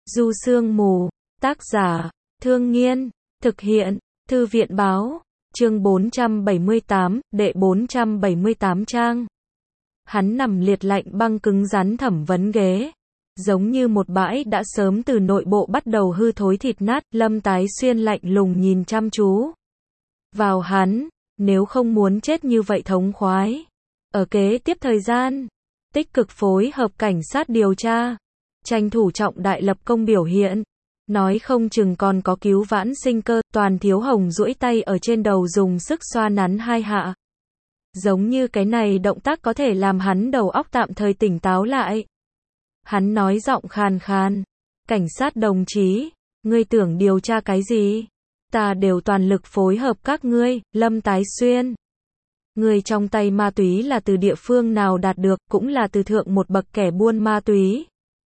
Du Sương Mù, tác giả, Thương Nghiên, thực hiện, Thư viện Báo, chương 478, đệ 478 trang. Hắn nằm liệt lạnh băng cứng rắn thẩm vấn ghế, giống như một bãi đã sớm từ nội bộ bắt đầu hư thối thịt nát. Lâm Tái Xuyên lạnh lùng nhìn chăm chú vào hắn, nếu không muốn chết như vậy thống khoái. Ở kế tiếp thời gian, tích cực phối hợp cảnh sát điều tra, tranh thủ trọng đại lập công biểu hiện, nói không chừng còn có cứu vãn sinh cơ. Toàn Thiếu Hồng duỗi tay ở trên đầu dùng sức xoa nắn hai hạ, giống như cái này động tác có thể làm hắn đầu óc tạm thời tỉnh táo lại. Hắn nói giọng khàn khàn, cảnh sát đồng chí, ngươi tưởng điều tra cái gì? Ta đều toàn lực phối hợp các ngươi. Lâm Tái Xuyên, người trong tay ma túy là từ địa phương nào đạt được, cũng là từ thượng một bậc kẻ buôn ma túy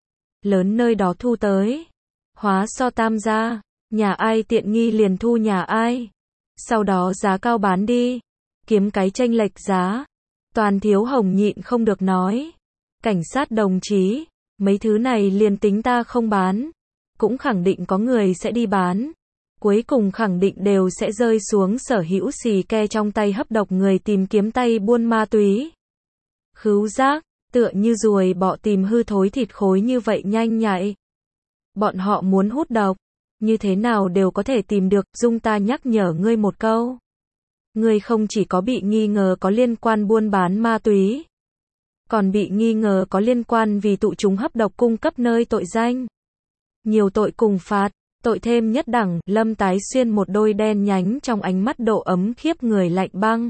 lớn nơi đó thu tới. Hóa so tam gia, nhà ai tiện nghi liền thu nhà ai, sau đó giá cao bán đi, kiếm cái chênh lệch giá. Toàn Thiếu Hồng nhịn không được nói, cảnh sát đồng chí, mấy thứ này liền tính ta không bán, cũng khẳng định có người sẽ đi bán. Cuối cùng khẳng định đều sẽ rơi xuống sở hữu xì ke trong tay hấp độc người tìm kiếm tay buôn ma túy. Khứu giác, tựa như ruồi bọ tìm hư thối thịt khối như vậy nhanh nhạy. Bọn họ muốn hút độc, như thế nào đều có thể tìm được. Dung ta nhắc nhở ngươi một câu. Ngươi không chỉ có bị nghi ngờ có liên quan buôn bán ma túy, còn bị nghi ngờ có liên quan vì tụ chúng hấp độc cung cấp nơi tội danh. Nhiều tội cùng phạt, tội thêm nhất đẳng. Lâm Tái Xuyên một đôi đen nhánh trong ánh mắt độ ấm khiếp người lạnh băng.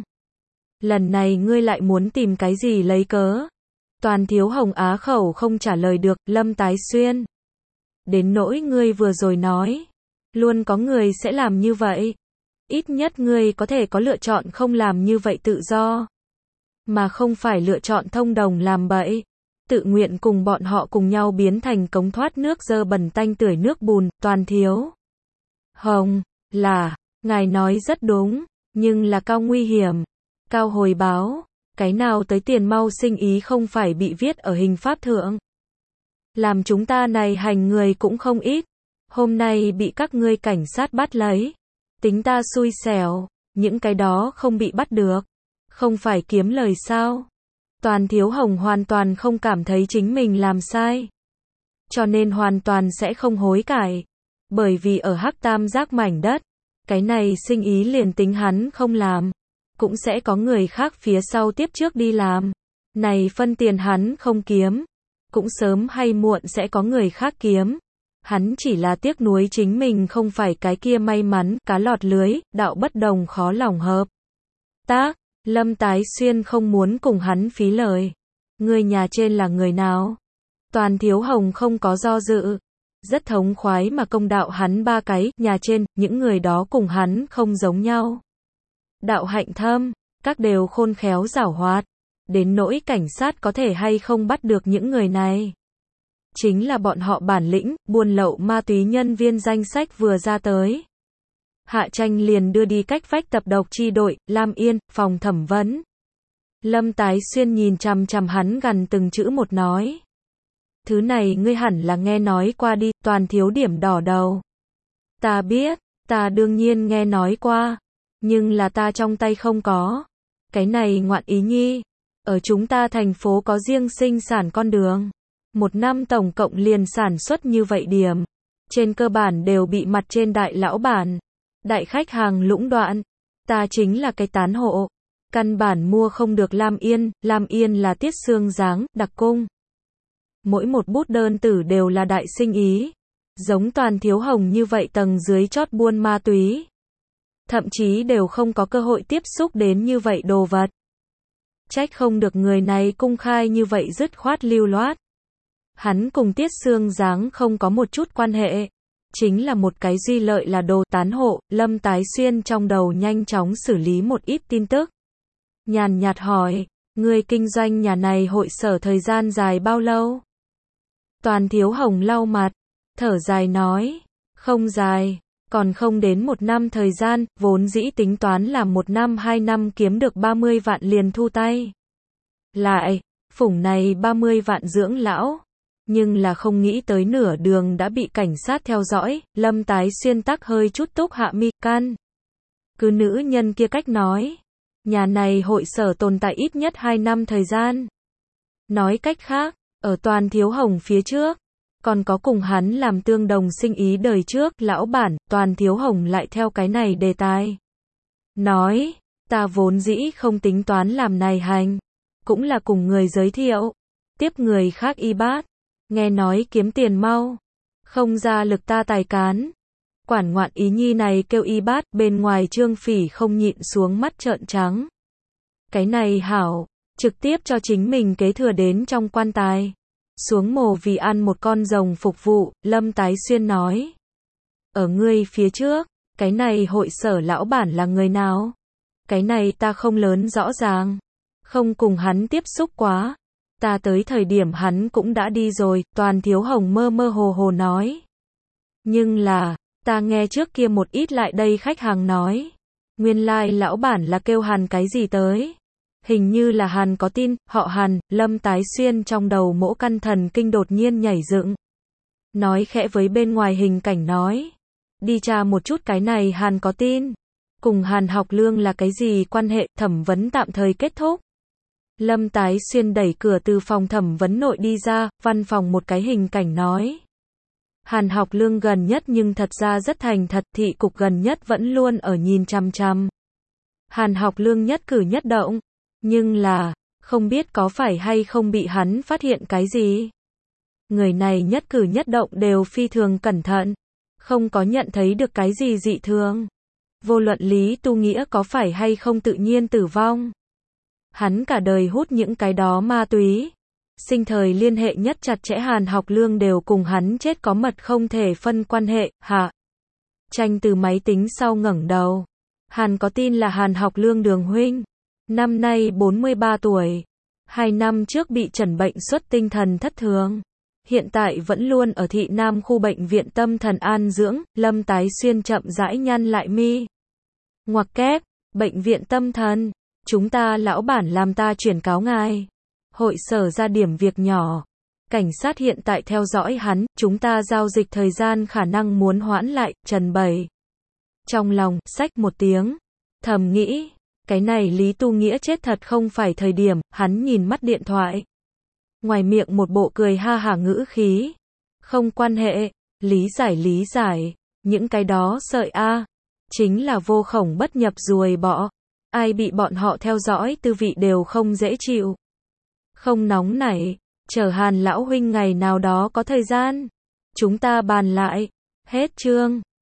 Lần này ngươi lại muốn tìm cái gì lấy cớ? Toàn Thiếu Hồng á khẩu không trả lời được. Lâm Tái Xuyên, đến nỗi ngươi vừa rồi nói, luôn có người sẽ làm như vậy. Ít nhất ngươi có thể có lựa chọn không làm như vậy tự do, mà không phải lựa chọn thông đồng làm bậy, tự nguyện cùng bọn họ cùng nhau biến thành cống thoát nước dơ bẩn tanh tưởi nước bùn. Toàn Thiếu Hồng, là, ngài nói rất đúng, nhưng là cao nguy hiểm, cao hồi báo, cái nào tới tiền mau sinh ý không phải bị viết ở hình pháp thượng. Làm chúng ta này hành người cũng không ít, hôm nay bị các ngươi cảnh sát bắt lấy, tính ta xui xẻo, những cái đó không bị bắt được, không phải kiếm lời sao? Toàn Thiếu Hồng hoàn toàn không cảm thấy chính mình làm sai, cho nên hoàn toàn sẽ không hối cải, bởi vì ở Hắc Tam Giác mảnh đất, cái này sinh ý liền tính hắn không làm, cũng sẽ có người khác phía sau tiếp trước đi làm. Này phân tiền hắn không kiếm, cũng sớm hay muộn sẽ có người khác kiếm. Hắn chỉ là tiếc nuối chính mình không phải cái kia may mắn cá lọt lưới, đạo bất đồng khó lòng hợp tác. Lâm Tái Xuyên không muốn cùng hắn phí lời. Người nhà trên là người nào? Toàn Thiếu Hồng không có do dự, rất thống khoái mà công đạo hắn ba cái. Nhà trên, những người đó cùng hắn không giống nhau, đạo hạnh thâm, các đều khôn khéo giảo hoạt, đến nỗi cảnh sát có thể hay không bắt được những người này, chính là bọn họ bản lĩnh. Buôn lậu ma túy nhân viên danh sách vừa ra tới, Hạ Tranh liền đưa đi cách vách tập độc chi đội, Lam Yên, phòng thẩm vấn. Lâm Tái Xuyên nhìn chằm chằm hắn gần từng chữ một nói, thứ này ngươi hẳn là nghe nói qua đi. Toàn Thiếu điểm đỏ đầu, ta biết, ta đương nhiên nghe nói qua, nhưng là ta trong tay không có cái này ngoạn ý nhi. Ở chúng ta thành phố có riêng sinh sản con đường, một năm tổng cộng liền sản xuất như vậy điểm, trên cơ bản đều bị mặt trên đại lão bản, đại khách hàng lũng đoạn. Ta chính là cái tán hộ, căn bản mua không được Lam Yên. Lam Yên là Tiết Xương Giáng, đặc cung, mỗi một bút đơn tử đều là đại sinh ý. Giống Toàn Thiếu Hồng như vậy tầng dưới chót buôn ma túy, thậm chí đều không có cơ hội tiếp xúc đến như vậy đồ vật. Trách không được người này công khai như vậy dứt khoát lưu loát. Hắn cùng Tiết Xương Giáng không có một chút quan hệ, chính là một cái duy lợi là đồ tán hộ. Lâm Tái Xuyên trong đầu nhanh chóng xử lý một ít tin tức, nhàn nhạt hỏi, người kinh doanh nhà này hội sở thời gian dài bao lâu? Toàn Thiếu Hồng lau mặt, thở dài nói, không dài, còn không đến 1 năm thời gian, vốn dĩ tính toán là 1 năm 2 năm kiếm được 30 vạn liền thu tay lại, phủng này 30 vạn dưỡng lão, Nhưng là không nghĩ tới nửa đường đã bị cảnh sát theo dõi, Lâm Tái Xuyên tắc hơi chút túc hạ mi, can. Cứ nữ nhân kia cách nói. Nhà này hội sở tồn tại ít nhất 2 năm thời gian. Nói cách khác, ở Toàn Thiếu Hồng phía trước, còn có cùng hắn làm tương đồng sinh ý đời trước, lão bản, Toàn Thiếu Hồng lại theo cái này đề tài. Nói, ta vốn dĩ không tính toán làm này hành, cũng là cùng người giới thiệu, tiếp người khác y bát, nghe nói kiếm tiền mau, không ra lực ta tài cán. Quản ngoạn ý nhi này kêu y bát, bên ngoài Trương Phỉ không nhịn xuống mắt trợn trắng. Cái này hảo, trực tiếp cho chính mình kế thừa đến trong quan tài. Xuống mồ vì ăn một con rồng phục vụ, Lâm Tái Xuyên nói. Ở ngươi phía trước, cái này hội sở lão bản là người nào? Cái này ta không lớn rõ ràng. Không cùng hắn tiếp xúc quá. Ta tới thời điểm hắn cũng đã đi rồi, Toàn Thiếu Hồng mơ mơ hồ hồ nói. Nhưng là, ta nghe trước kia một ít lại đây khách hàng nói. Nguyên lai lão bản là kêu Hàn cái gì tới. Hình như là Hàn có tin, họ Hàn, Lâm Tái Xuyên trong đầu mỗ căn thần kinh đột nhiên nhảy dựng. Nói khẽ với bên ngoài hình cảnh nói. Đi tra một chút cái này Hàn có tin. Cùng Hàn Học Lương là cái gì quan hệ, thẩm vấn tạm thời kết thúc. Lâm Tái Xuyên đẩy cửa từ phòng thẩm vấn nội đi ra, văn phòng một cái hình cảnh nói. Hàn Học Lương gần nhất nhưng thật ra rất thành thật, thị cục gần nhất vẫn luôn ở nhìn chằm chằm. Hàn Học Lương nhất cử nhất động, nhưng là, không biết có phải hay không bị hắn phát hiện cái gì. Người này nhất cử nhất động đều phi thường cẩn thận, không có nhận thấy được cái gì dị thường. Vô luận Lý Tu Nghĩa có phải hay không tự nhiên tử vong. Hắn cả đời hút những cái đó ma túy. Sinh thời liên hệ nhất chặt chẽ Hàn Học Lương đều cùng hắn chết có mật không thể phân quan hệ, hả? Tranh từ máy tính sau ngẩng đầu. Hàn có tin là Hàn Học Lương Đường huynh. Năm nay 43 tuổi. 2 năm trước bị chẩn bệnh xuất tinh thần thất thường. Hiện tại vẫn luôn ở thị Nam khu bệnh viện tâm thần an dưỡng, Lâm Tái Xuyên chậm rãi nhăn lại mi. Ngoặc kép, bệnh viện tâm thần. Chúng ta lão bản làm ta chuyển cáo ngài. Hội sở ra điểm việc nhỏ. Cảnh sát hiện tại theo dõi hắn, chúng ta giao dịch thời gian khả năng muốn hoãn lại, Trần Bảy. Trong lòng, xách một tiếng. Thầm nghĩ, cái này Lý Tu Nghĩa chết thật không phải thời điểm, hắn nhìn mắt điện thoại. Ngoài miệng một bộ cười ha hả ngữ khí. Không quan hệ, lý giải, những cái đó sợi a, chính là vô khổng bất nhập ruồi bọ. Ai bị bọn họ theo dõi tư vị đều không dễ chịu. Không nóng nảy, chờ Hàn lão huynh ngày nào đó có thời gian. Chúng ta bàn lại. Hết chương.